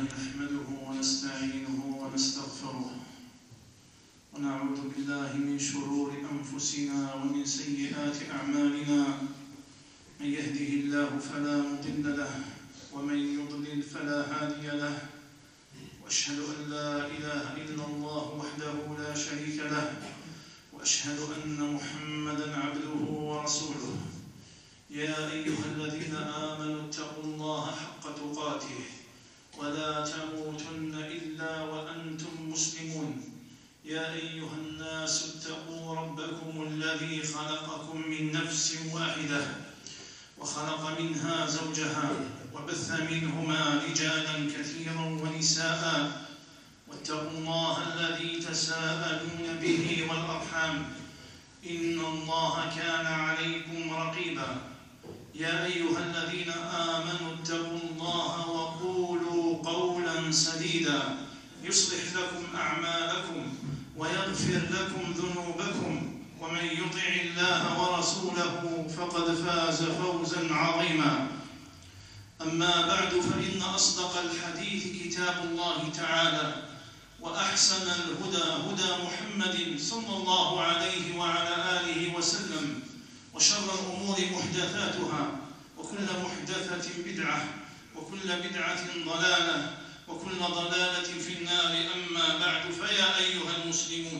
نحمده ونستعينه ونستغفره ونعوذ بالله من شرور أنفسنا ومن سيئات أعمالنا. من يهده الله فلا مضل له ومن يضلل فلا هادي له، وأشهد أن لا إله إلا الله وحده لا شريك له، وأشهد أن محمدًا عبده ورسوله. يا أيها الذين آمنوا اتقوا الله حق تقاته ولا تموتن إلا وأنتم مسلمون. يا أيها الناس اتقوا ربكم الذي خلقكم من نفس واحدة وخلق منها زوجها وبث منهما رجالا كثيرا ونساء، واتقوا الله الذي تساءلون به والأرحام إن الله كان عليكم رقيبا. يا أيها الذين آمنوا اتقوا الله وقولوا قولا سديدا يصلح لكم أعمالكم ويغفر لكم ذنوبكم، ومن يطع الله ورسوله فقد فاز فوزا عظيما. أما بعد، فإن أصدق الحديث كتاب الله تعالى، وأحسن الهدى هدى محمد صلى الله عليه وعلى آله وسلم، وشر الأمور محدثاتها، وكل محدثة بدعة، وكل بدعة ضلالة، وكل ضلالة في النار. أما بعد، فيا أيها المسلمون،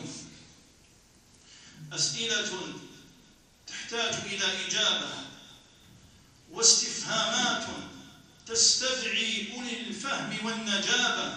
أسئلة تحتاج إلى إجابة، واستفهامات تستدعي أولي الفهم والنجابة.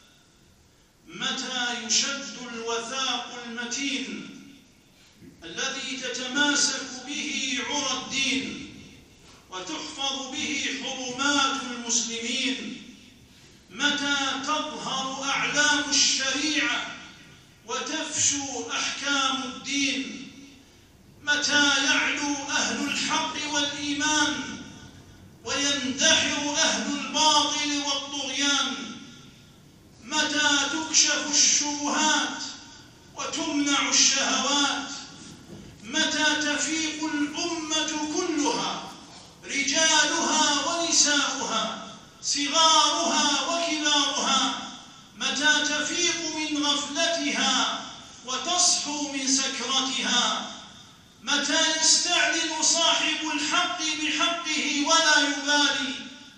متى يشد الوثاق المتين الذي تتماسك به عرى الدين وتحفظ به حرمات المسلمين؟ متى تظهر أعلام الشريعة وتفشو أحكام الدين؟ متى يعلو أهل الحق والإيمان ويندحر أهل الباطل والطغيان؟ متى تكشف الشبهات وتمنع الشهوات؟ متى تفيق الأمة كلها، رجالها ونساؤها، صغارها وكبارها؟ متى تفيق من غفلتها وتصحو من سكرتها؟ متى يستعلن صاحب الحق بحقه ولا يبالي،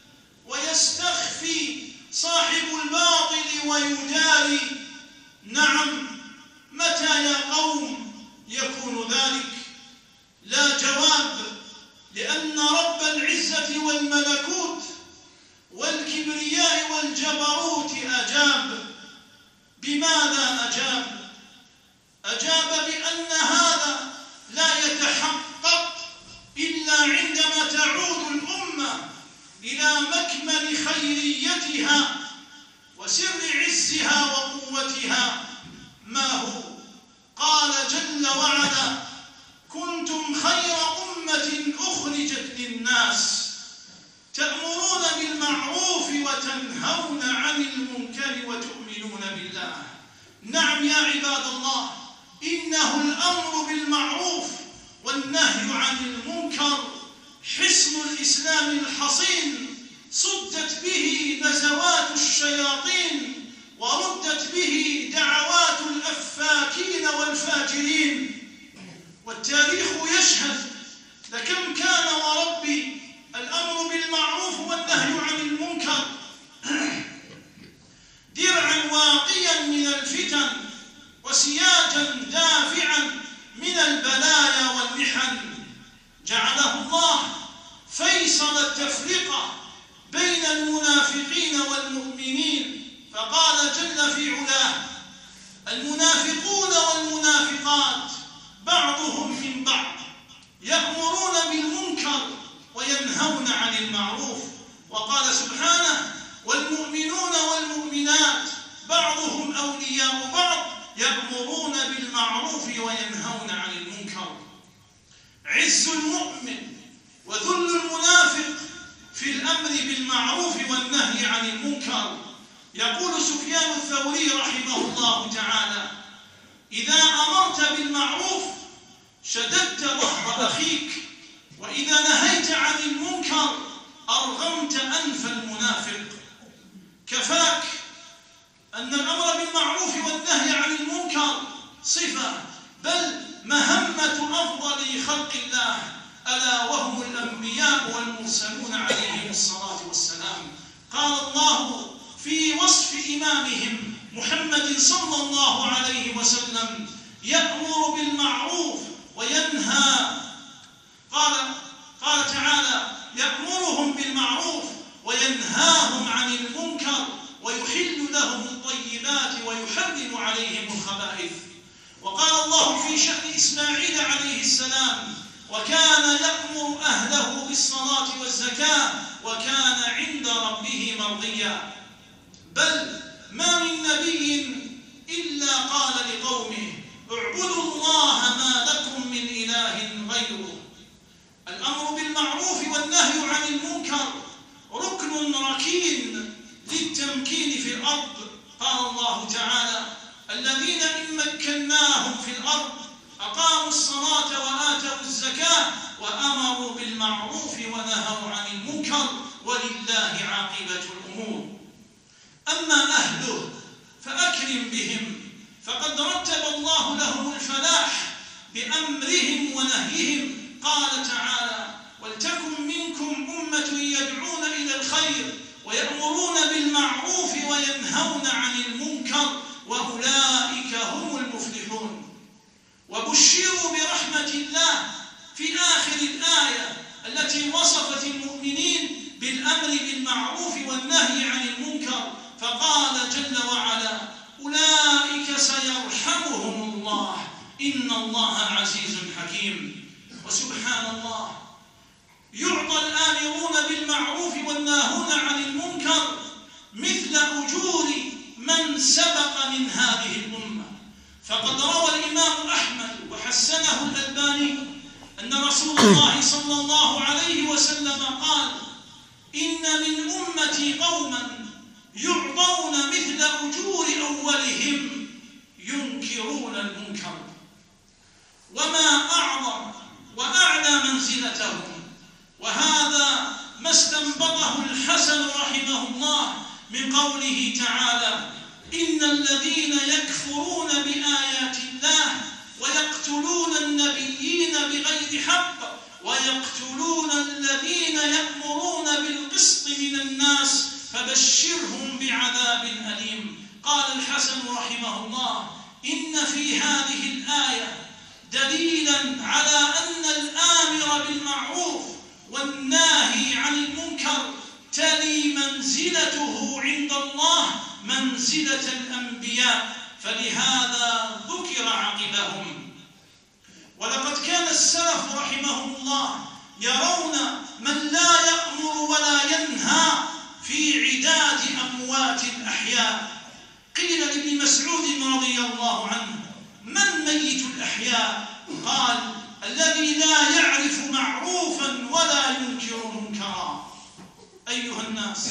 ويستخفي صاحب الباطل ويداري؟ نعم، متى يا قوم يكون ذلك؟ لا جواب، لأن رب العزة والملكوت والكبرياء والجبروت أجاب. بماذا أجاب؟ أجاب بأن هذا لا يتحقق إلا عندما تعود الأمة إلى مكمن خيريتها وسر عزها وقوتها. ما هو؟ قال جل وعلا: كنتم خير أمة أخرجت للناس تأمرون بالمعروف وتنهون عن المنكر وتؤمنون بالله. نعم يا عباد الله، إنه الأمر بالمعروف والنهي عن المنكر حصن الإسلام الحصين، صدت به نزوات الشياطين وردت به دعوات الأفاكين والفاجرين. والتاريخ يشهد لكم كان وربي الأمر بالمعروف والنهي عن المنكر درعا واقيا من الفتن وسياجا دافعا من البلايا والمحن. جعله الله فيصل التفرقة بين المنافقين والمؤمنين، فقال جل في علاه: المنافقون والمنافقات بعضهم من بعض يأمرون بالمنكر وينهون عن المعروف. وقال سبحانه: والمؤمنون والمؤمنات بعضهم أولياء بعض يأمرون بالمعروف وينهون عن المنكر. عز المؤمن وذل المنافق في الأمر بالمعروف والنهي عن المنكر. يقول سفيان الثوري رحمه الله تعالى: إذا أمرت بالمعروف شددت ظهر أخيك، وإذا نهيت عن المنكر أرغمت أنف المنافق. كفاك أن الأمر بالمعروف والنهي عن المنكر صفة، بل مهمة أفضل خلق الله، ألا وهم الأنبياء والمرسلون عليهم الصلاة والسلام. قال الله في وصف إمامهم محمد صلى الله عليه وسلم: يأمر بالمعروف وينهى. قال تعالى: يأمرهم بالمعروف وينهاهم عن المنكر ويحل لهم الطيبات ويحرم عليهم الخبائث. وقال الله في شأن إسماعيل عليه السلام: وكان يأمر أهله بالصلاة والزكاة وكان عند ربه مرضيا. بل ما من نبي إلا قال لقومه: اعبدوا الله ما لكم من إله غيره. الأمر بالمعروف والنهي عن المنكر ركن ركين للتمكين في الأرض. قال الله تعالى: الذين إن مكناهم في الأرض أقاموا الصلاة وآتوا الزكاة وأمروا بالمعروف ونهوا عن المنكر ولله عاقبة الأمور. أما أهله فأكرم بهم، فقد رتب الله لهم الفلاح بأمرهم ونهيهم. قال تعالى: ولتكن منكم أمة يدعون إلى الخير ويأمرون بالمعروف وينهون عن المنكر وأولئك هم المفلحون. وبشروا برحمة الله في آخر الآية التي وصفت المؤمنين بالأمر بالمعروف والنهي عن المنكر، فقال جل وعلا: أولئك سيرحمهم الله إن الله عزيز حكيم. وسبحان الله، يعطى الآمرون بالمعروف والناهون عن المنكر مثل أجور من سبق من هذه الأمة. فقد روى الإمام أحمد وحسنه الألباني أن رسول الله صلى الله عليه وسلم قال: إن من أمتي قوما يعطون مثل أجور أولهم ينكرون المنكر. وما أعظم وأعلى منزلتهم. وهذا ما استنبطه الحسن رحمه الله من قوله تعالى: إن الذين يكفرون بآيات الله ويقتلون النبيين بغير حق ويقتلون الذين يأمرون بالقسط من الناس فبشرهم بعذاب أليم. قال الحسن رحمه الله: إن في هذه الآية دليلا على أن الآمر بالمعروف والناهي عن المنكر تلي منزلته عند الله منزلة الأنبياء، فلهذا ذكر عقبهم. ولقد كان السلف رحمهم الله يرون من لا يأمر ولا ينهى في عداد أموات الأحياء. قيل لابن مسعود رضي الله عنه: من ميت الأحياء؟ قال: الذي لا يعرف معروفا ولا ينكر منكرا. أيها الناس،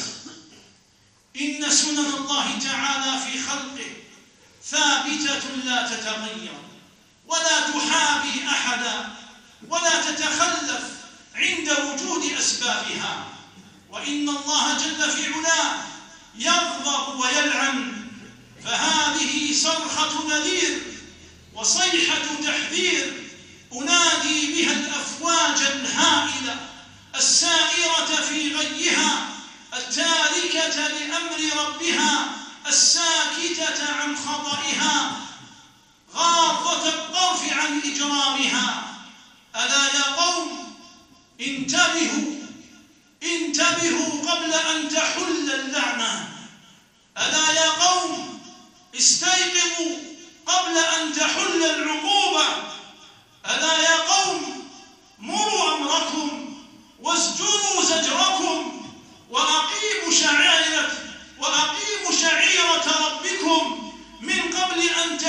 إن سنن الله تعالى في خلقه ثابتة لا تتغير ولا تحابي أحدا ولا تتخلف عند وجود أسبابها. وإن الله جل في علاه يغضب ويلعن، فهذه صرخة نذير وصيحة تحذير أنادي بها الأفواج الهائلة السائرة في غيها التاركة لأمر ربها الساكتة عن خطئها غاضة الطرف عن إجرامها. ألا يا قوم انتبهوا قبل أن تحل اللعنة. ألا يا قوم استيقظوا قبل أن تحل العقوبة. ألا يا قوم مروا أمركم واسجنوا زجركم وأقيموا شعيرة ربكم من قبل أن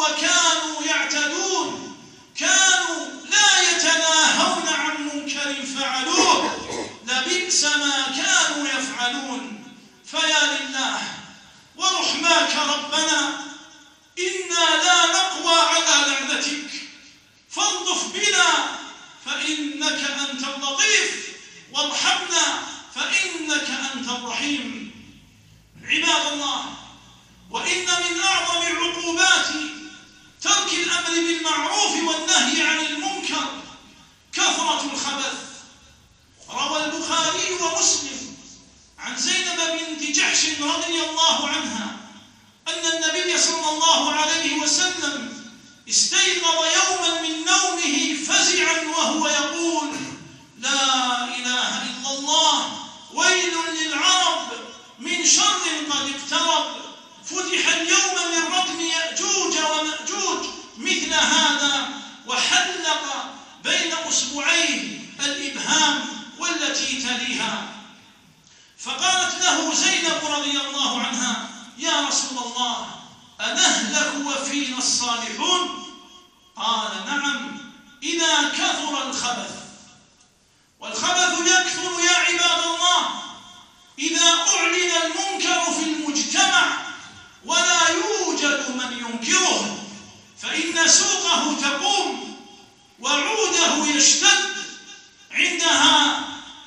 وكانوا يعتدون، كانوا لا يتناهون عن منكر فعلوه، لبئس ما كانوا يفعلون. فيا لله ورحماك ربنا إنا لا نقوى على لعنتك، فالطف بنا فإنك أنت اللطيف، وارحمنا فإنك أنت الرحيم. عباد الله، وإن من أعظم عقوبات ترك الأمر بالمعروف والنهي عن المنكر كثرة الخبث. روى البخاري ومسلم عن زينب بنت جحش رضي الله عنها أن النبي صلى الله عليه وسلم استيقظ يوما من نومه فزعا وهو يقول: لا إله إلا الله، ويل للعرب من شر قد اقترب، فتح اليوم من ردم يأجوج ومأجوج مثل هذا، وحلق بين أصبعيه الإبهام والتي تليها. فقالت له زينب رضي الله عنها: يا رسول الله، أنهلك وفينا الصالحون؟ قال: نعم، إذا كثر الخبث. والخبث يكثر يا عباد الله إذا أعلن المنكر في المجتمع ولا يوجد من ينكره، فإن سوقه تقوم وعوده يشتد، عندها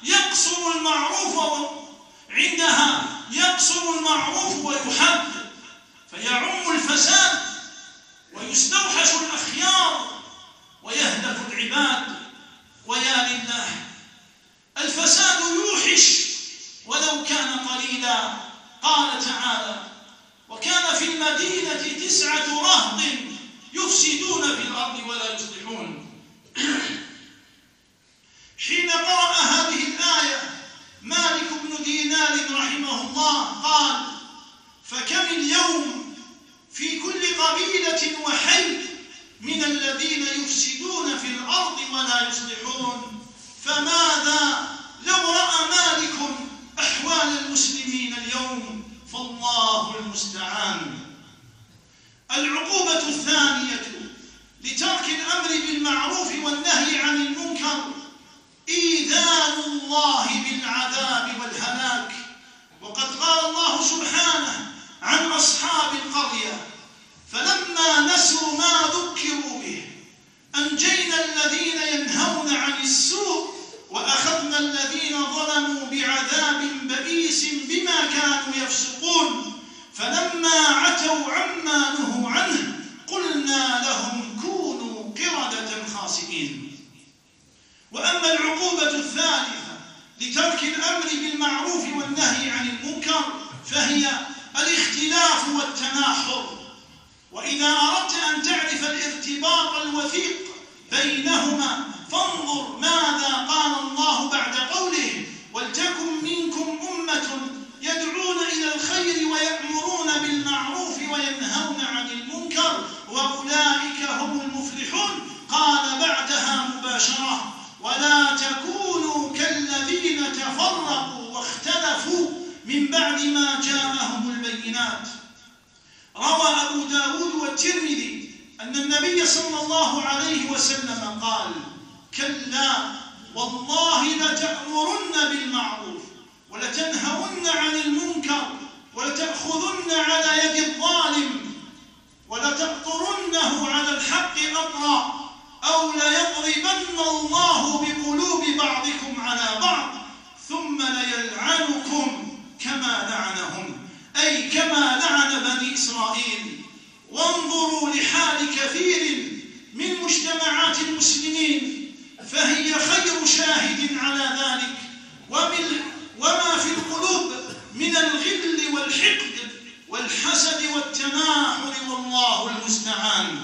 يقصر المعروف ويحب، فيعم الفساد ويستوحش الأخيار ويهلك العباد. ويا لله، الفساد يوحش ولو كان قليلا. قال تعالى: وكان في المدينة 9 رهط يفسدون في الأرض ولا يصلحون. حين قرأ هذه الآية مالك بن دينار رحمه الله قال: فكم اليوم في كل قبيلة وحي من الذين يفسدون في الأرض ولا يصلحون، فماذا لو رأى مالك أحوال المسلمين اليوم؟ فالله المستعان. العقوبة الثانية لترك الأمر بالمعروف والنهي عن المنكر إيذان الله بالعذاب والهلاك. وقد قال الله سبحانه عن أصحاب القرية: فلما نسوا ما ذكروا به أنجينا الذين ينهون عن السوء وأخذنا الذين ظلموا بعذاب بئيس بما كانوا يفسقون، فلما عتوا عما نهوا عنه قلنا لهم كونوا قردة خاسئين. وأما العقوبة الثالثة لترك الأمر بالمعروف والنهي عن المنكر فهي الاختلاف والتناحر. وإذا أردت أن تعرف الارتباط الوثيق بينهما فانظر ماذا قال الله بعد قوله: ولتكن منكم أمة يدعون إلى الخير ويأمرون بالمعروف وينهون عن المنكر وأولئك هم المفلحون. قال بعدها مباشرة: ولا تكونوا كالذين تفرقوا واختلفوا من بعد ما جاءهم البينات. روى أبو داود والترمذي أن النبي صلى الله عليه وسلم قال: كلا والله لتأمرن بالمعروف ولتنهون عن المنكر ولتأخذن على يد الظالم ولتقطرنه على الحق أطرا أو ليضربن الله بقلوب بعضكم على بعض ثم ليلعنكم كما لعنهم، أي كما لعن بني إسرائيل. وانظروا لحال كثير من مجتمعات المسلمين فهي خير شاهد على ذلك، وما في القلوب من الغل والحقد والحسد والتناحر، والله المستعان.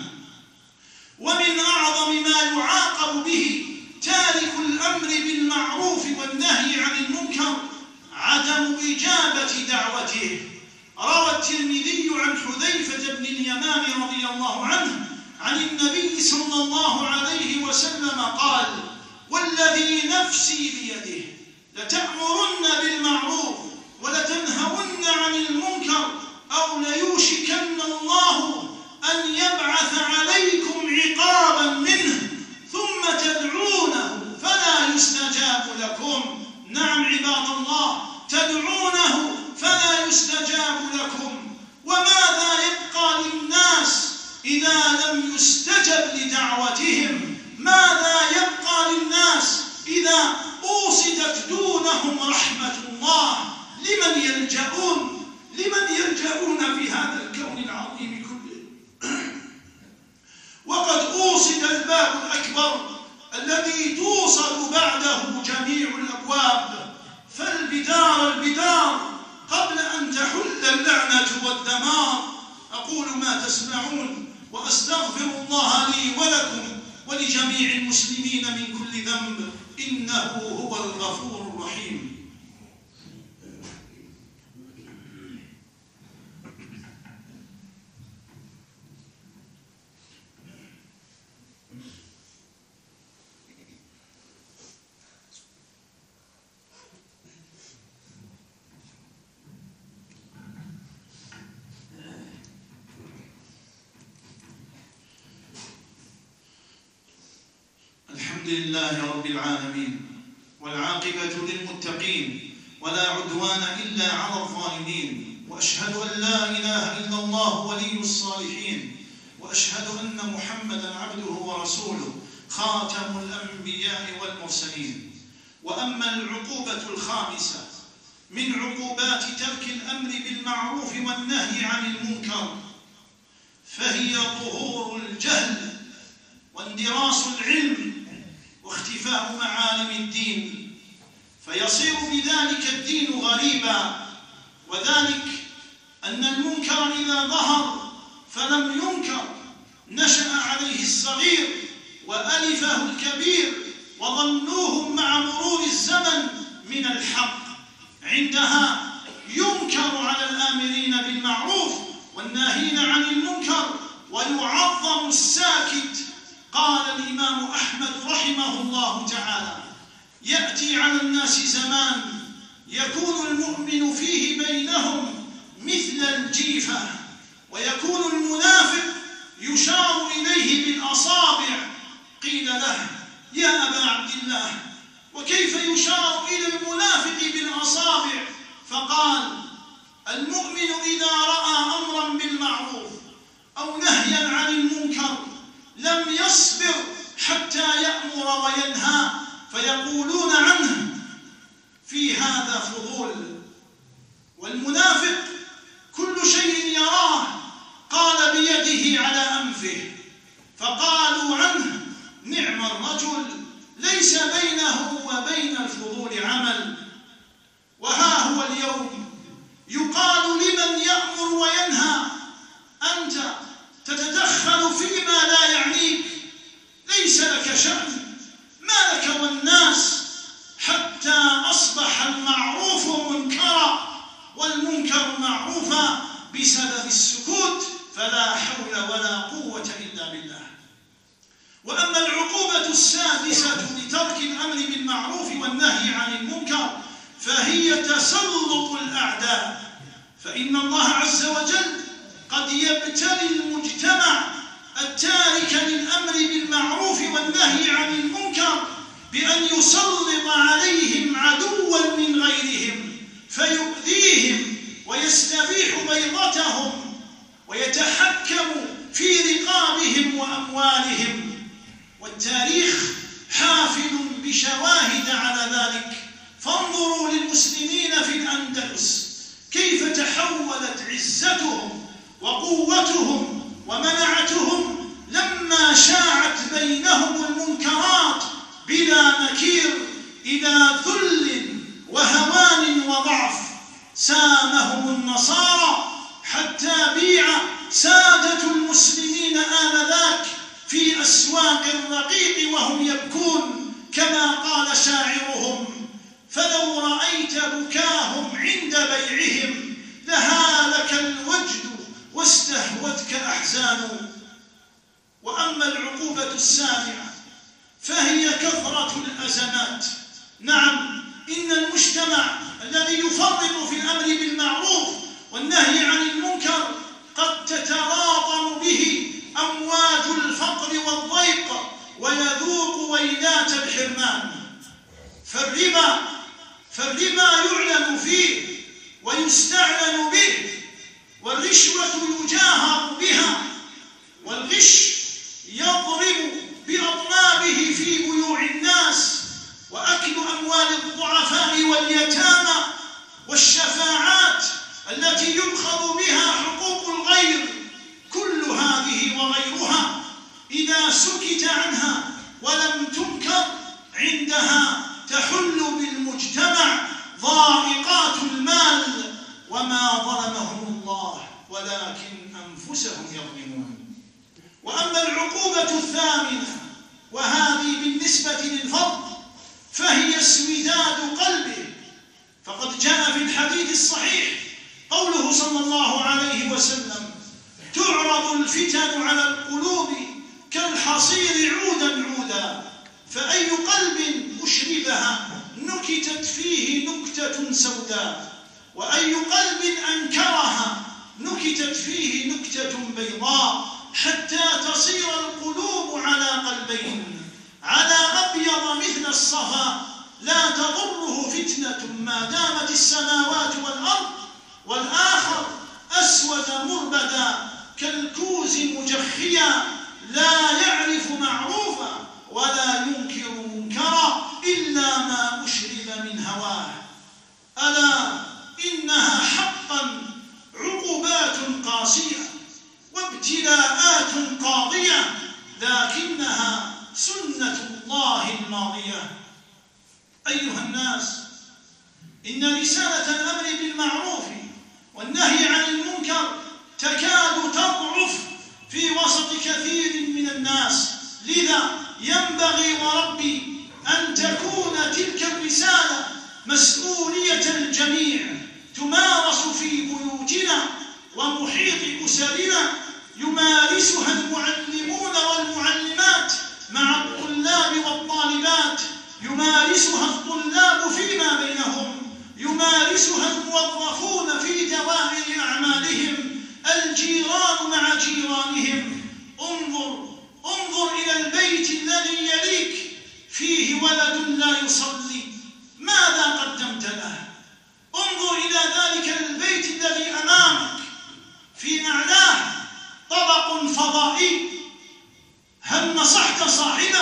ومن أعظم ما يعاقب به تارك الأمر بالمعروف والنهي عن المنكر عدم إجابة دعوته. روى الترمذي عن حذيفة بن اليمان رضي الله عنه عن النبي صلى الله عليه وسلم قال: والذي نفسي بيده لتأمرن بالمعروف ولتنهون عن المنكر أو ليوشكن الله أن يبعث يستجاب لكم؟ وماذا يبقى للناس إذا لم يستجب لدعوتهم؟ ماذا يبقى للناس إذا أوصدت دونهم رحمة الله؟ لمن يلجؤون؟ لمن يلجؤون في هذا الكون العظيم كله؟ وقد أوصد الباب الأكبر الذي توصل بعده جميع الأبواب، فالبدار قبل أن تحل اللعنة والدمار. أقول ما تسمعون وأستغفر الله لي ولكم ولجميع المسلمين من كل ذنب، إنه هو الغفور الرحيم. الحمد لله رب العالمين، والعاقبة للمتقين، ولا عدوان إلا على الظالمين، وأشهد أن لا إله إلا الله ولي الصالحين، وأشهد أن محمدًا عبده ورسوله خاتم الأنبياء والمرسلين. وأما العقوبة الخامسة من عقوبات ترك الأمر بالمعروف والنهي عن المنكر، فهي ظهور الجهل واندراس العلم واختفاء معالم الدين، فيصير بذلك الدين غريبا. وذلك أن المنكر إذا ظهر فلم ينكر نشأ عليه الصغير وألفه الكبير، وظنوه مع مرور الزمن من الحق. عندها ينكر على الآمرين بالمعروف والناهين عن المنكر، ويعظم الساكت. قال الإمام أحمد رحمه الله تعالى: يأتي على الناس زمان يكون المؤمن فيه بينهم مثل الجيفة، ويكون المنافق يشار إليه بالأصابع. قيل له: يا أبا عبد الله، وكيف يشار إلى المنافق بالأصابع؟ فقال: المؤمن إذا رأى أمرا بالمعروف أو نهيا عن المنكر لم يصبر حتى يأمر وينهى، فيقولون عنه في هذا فضول. والمنافق كل شيء يراه قال بيده على أنفه، فقالوا عنه: نعم الرجل ليس بينه وبين الفضول عمل. وها هو اليوم يقال لمن يأمر وينهى: أنت تتدخل فيما لا يعنيك، ليس لك شأن، ما لك والناس، حتى أصبح المعروف منكرا والمنكر معروفا بسبب السكوت، فلا حول ولا قوة إلا بالله. وأما العقوبة السادسة لترك الأمر بالمعروف والنهي عن المنكر، فهي تسلط الأعداء. فإن الله عز وجل قد يبتلي المجتمع التارك للأمر بالمعروف والنهي عن المنكر بأن يسلط عليهم عدوا من غيرهم فيؤذيهم ويستبيح بيضتهم ويتحكم في رقابهم وأموالهم. والتاريخ حافل بشواهد على ذلك. فانظروا للمسلمين في الأندلس كيف تحولت عزتهم وقوتهم ومنعتهم لما شاعت بينهم المنكرات بلا نكير إلى ذل وهوان وضعف. سامهم النصارى حتى بيع سادة المسلمين آنذاك في أسواق الرقيق وهم يبكون، كما قال شاعرهم: فلو رأيت بكاهم عند بيعهم لهالك الوجد واستهوتك أحزان. وأما العقوبة السابعة فهي كثرة الأزمات. نعم، إن المجتمع الذي يفرط في الأمر بالمعروف والنهي عن المنكر قد تتراطم به أمواج الفقر والضيق ويذوق ويلات الحرمان. فالربا يعلن فيه ويستعلن به الرشوة يجاهر بها، والغش يضرب بأطنابه في بيوع الناس، وأكل أموال الضعفاء واليتامى، والشفاعات التي يؤخذ بها حقوق الغير. كل هذه وغيرها إذا سكت عنها ولم تنكر عندها تحل بالمجتمع ضائقات المال، وما ظلمهم الله ولكن أنفسهم يظلمون. وأما العقوبة الثامنة، وهذه بالنسبة للفرد، فهي اسوداد قلبه. فقد جاء في الحديث الصحيح قوله صلى الله عليه وسلم: تعرض الفتن على القلوب كالحصير عودا عودا، فأي قلب أشربها نكتت فيه نكتة سوداء، وأي قلب أنكرها نكتت فيه نكتة بيضاء، حتى تصير القلوب على قلبين: على أبيض مثل الصفا لا تضره فتنة ما دامت السماوات والأرض، والآخر أسود مربدا كالكوز مجخيا لا يعرف معروفا ولا ينكر منكرا إلا ما أشرب من هواه. ألا إنها حقا عقوبات قاسية وابتلاءات قاضية، لكنها سنة الله الماضية. أيها الناس، إن رسالة الأمر بالمعروف والنهي عن المنكر تكاد تضعف في وسط كثير من الناس، لذا ينبغي وربي أن تكون تلك الرسالة مسؤولية الجميع، تمارس في بيوتنا ومحيط أسرنا، يمارسها المعلمون والمعلمات مع الطلاب والطالبات، يمارسها الطلاب فيما بينهم، يمارسها الموظفون في دوائر أعمالهم، الجيران مع جيرانهم. انظر إلى البيت الذي يليك فيه ولد لا يصلي، ماذا قدمت له؟ انظر إلى ذلك البيت الذي أمامك في أعلاه طبق فضائي، هل نصحت صاحبه؟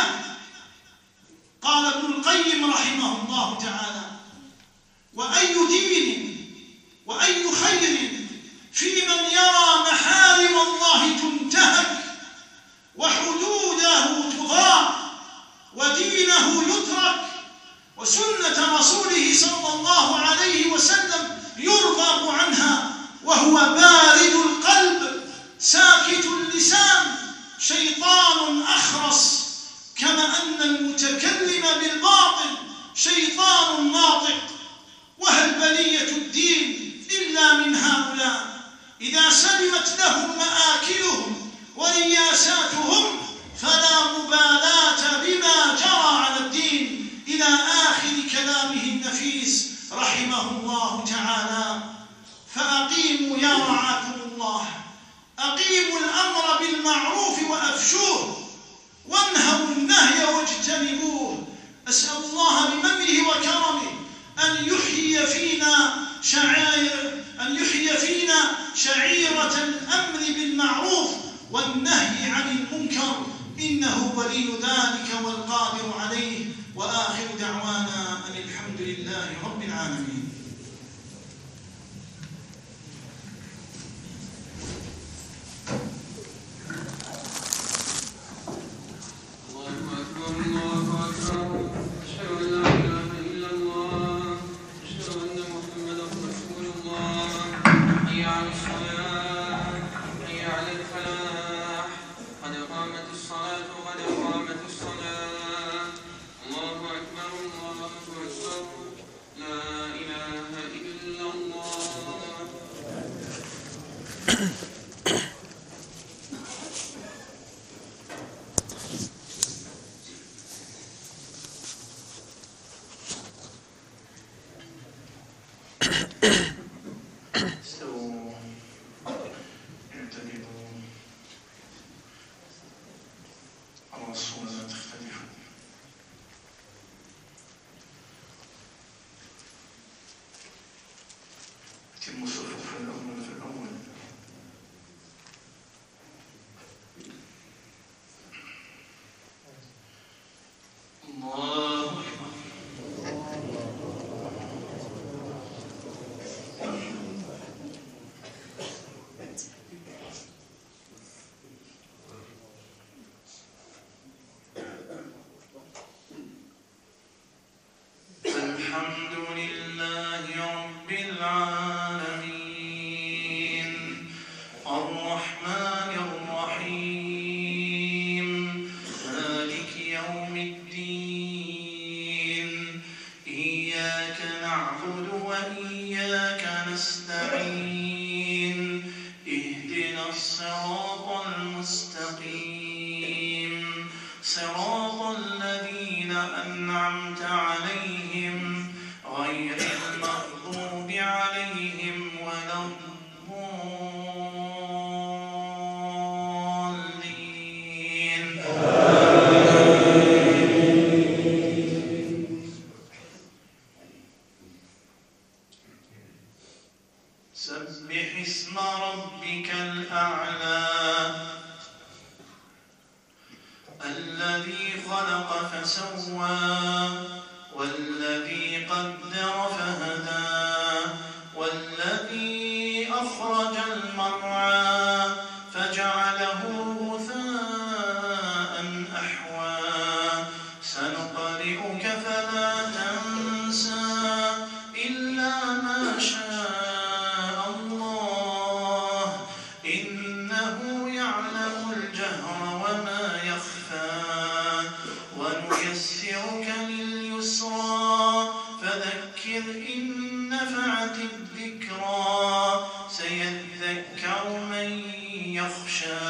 قال ابن القيم رحمه الله تعالى: وأي دين وأي خير في من يرى محارم الله تنتهك وحدوده تضاع ودينه يترك وسنة رسوله صلى الله عليه وسلم يرغب عنها، وهو بارد القلب ساكت اللسان شيطان أخرس، كما أن المتكلم بالباطل شيطان ناطق. وهل بلية الدين إلا من هؤلاء؟ إذا سلمت لهم مآكلهم ورياساتهم فلا مبالاة بما جرى على الدين، إلى آخر كلامه النفيس رحمه الله تعالى. فأقيموا يا رعاكم الله، أقيموا الأمر بالمعروف وأفشوه، وانهوا النهي واجتنبوه. أسأل الله بمنه وكرمه أن يحيي فينا شعيرة الأمر بالمعروف والنهي عن المنكر، إنه ولي ذلك والقادر عليه. وآخر دعوانا أن الحمد لله رب العالمين. تم صفوف الأول في الأول الحمد لله رب العالمين الرحمن الرحيم مالك يوم الدين إياك نعبد وإياك نستعين اهدنا الصراط المستقيم صراط الذين أنعمت عليهم غير المغضوب عليهم ولا الضالين سبح اسم ربك الأعلى الذي خلق فسوى والذي قدر فهدى والذي أخرج المرعى فجعله غثاء أحوى سنقرئك فلا تنسى إلا ما شاء الله إنه يعلم الجهر وما يخفى ونيسرك لليسرى فذكر إن نفعت الذكرى سيذكر من يخشى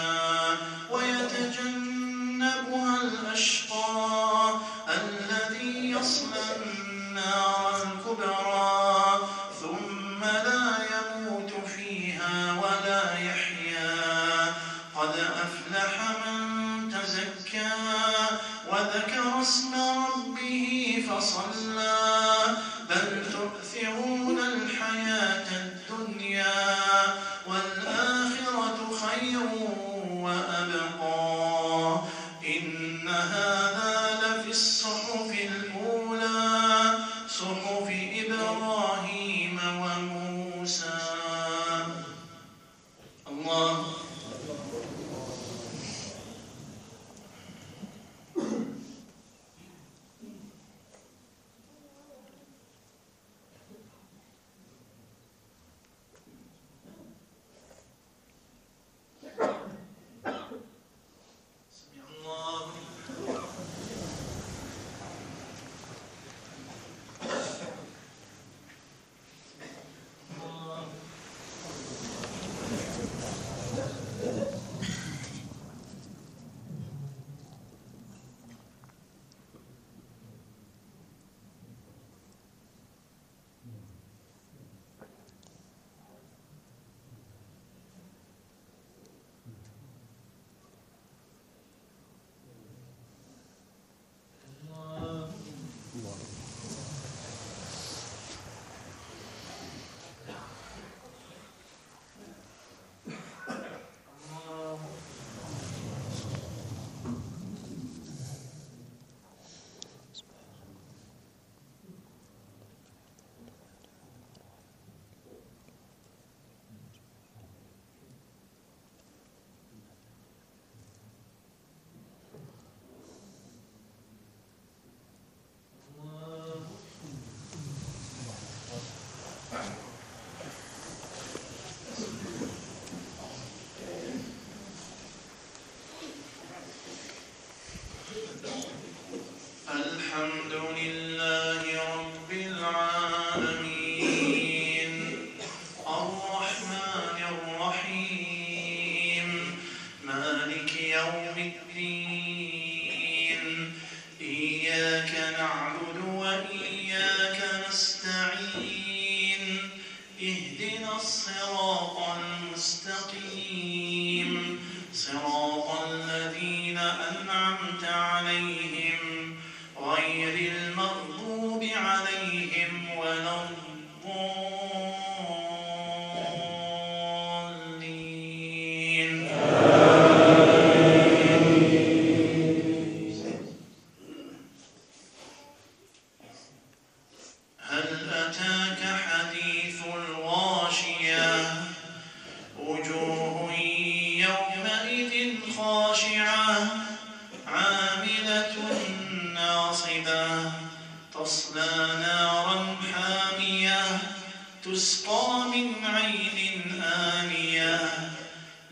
ويتجنبها الأشقى الذي يصلى النار الكبرى ثم لا يموت فيها ولا يحيا قد أفلح من تزكى وذكر اسم ربه فصلى بل تؤثرون الحياة الدنيا والآخرة خير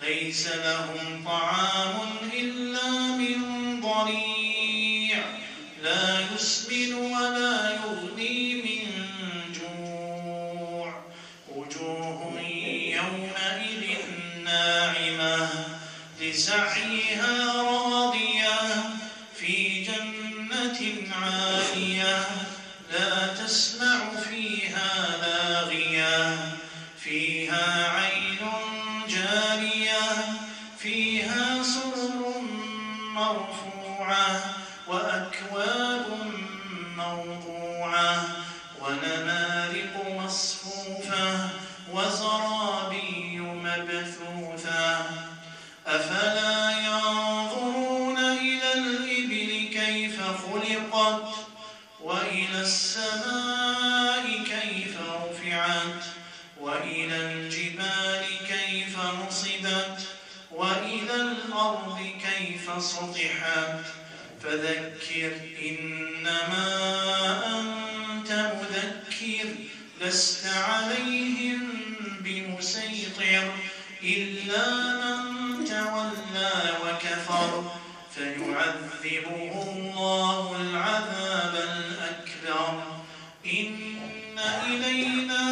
ليس لهم طعام إلا من ضريع لا يسمن ولا يغني من جوع وجوه يومئذ ناعمة لسعيها راضية في جنة عالية لا تسمع فيها لاغية فيها عين جارية فيها سرر مرفوعة وأكواب موضوعة ونمارق مصفوفة وزرابي مبثوثة أفلا ينظرون إلى الإبل كيف خلقت وإلى السماء كيف رفعت وإلى الجبال كيف نصبت وإلى الأرض كيف سطحت فذكر إنما أنت مذكر لست عليهم بمسيطر إلا من تولى وكفر فيعذبه الله العذاب الأكبر إن إلينا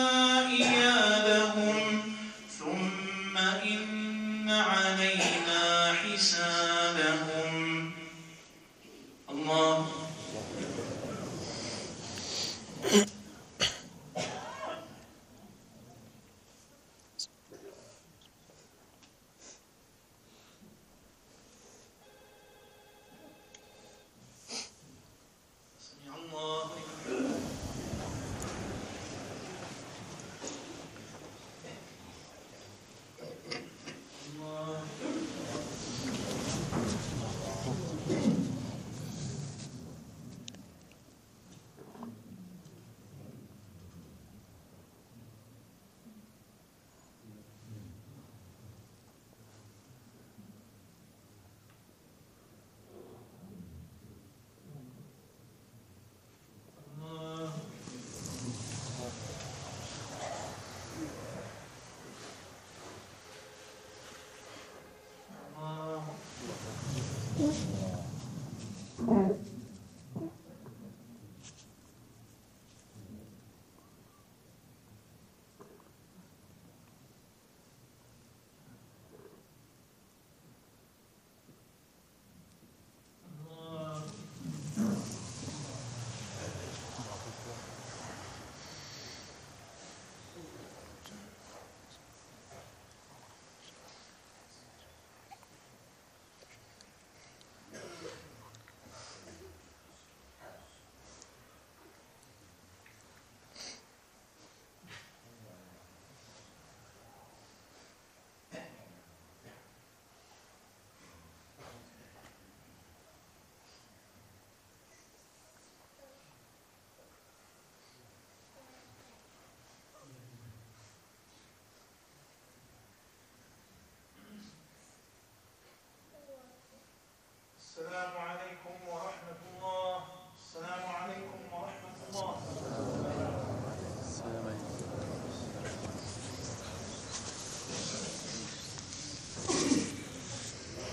إيابهم ثم إن علينا حسابهم الله السلام عليكم ورحمة الله. السلام عليكم ورحمة الله.